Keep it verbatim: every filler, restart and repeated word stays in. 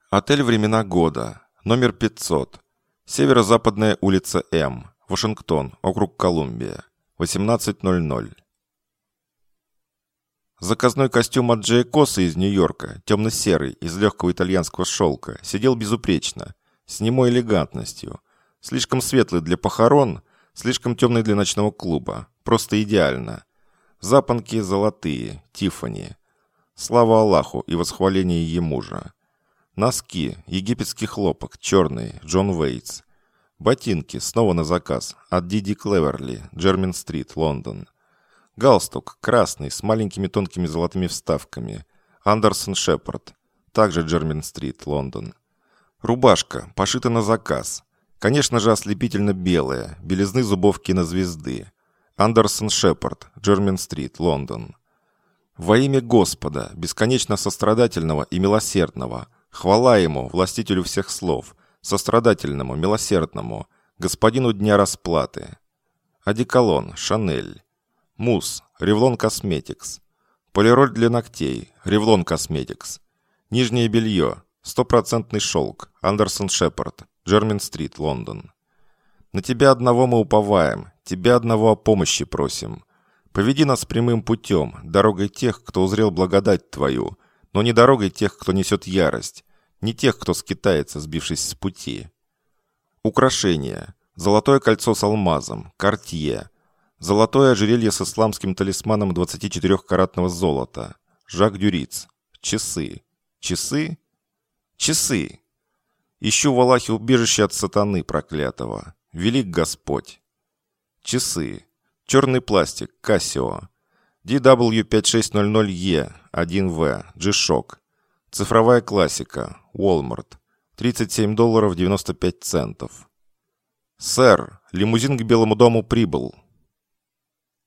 Отель «Времена года», номер пятьсот. Северо-западная улица М. Вашингтон, округ Колумбия. восемнадцать ноль ноль. Заказной костюм от Джея Коса из Нью-Йорка, темно-серый, из легкого итальянского шелка, сидел безупречно, с немой элегантностью. Слишком светлый для похорон, слишком темный для ночного клуба. Просто идеально. Запонки золотые, Тиффани. Слава Аллаху и восхваление ему же. Носки, египетский хлопок, черный, Джон Вейтс. Ботинки, снова на заказ, от Диди Клеверли, Джермин-стрит, Лондон. Галстук, красный, с маленькими тонкими золотыми вставками, Андерсон Шепард, также Джермин-стрит, Лондон. Рубашка, пошита на заказ. Конечно же, ослепительно белая, белизны зубов кинозвезды. Андерсон Шепард, Джермин-стрит, Лондон. Во имя Господа, бесконечно сострадательного и милосердного, хвала ему, властителю всех слов, сострадательному, милосердному, господину дня расплаты. Одеколон, Шанель. Мусс, Ревлон Косметикс. Полироль для ногтей, Ревлон Косметикс. Нижнее белье, стопроцентный шелк, Андерсон Шепард, Джермин-стрит, Лондон. На тебя одного мы уповаем, тебя одного о помощи просим. Поведи нас прямым путем, дорогой тех, кто узрел благодать твою, но не дорогой тех, кто несет ярость, не тех, кто скитается, сбившись с пути. Украшения. Золотое кольцо с алмазом, Картье. Золотое ожерелье с исламским талисманом двадцатичетырёхкаратного золота, Жак Дюриц. Часы. Часы? Часы. Ищу в Аллахе убежище от сатаны проклятого. Велик Господь. Часы. Черный пластик, Casio. ди дабл ю пять шесть ноль ноль и один ви, G-Shock. Цифровая классика, Walmart. тридцать семь долларов девяносто пять центов. Сэр, лимузин к Белому дому прибыл.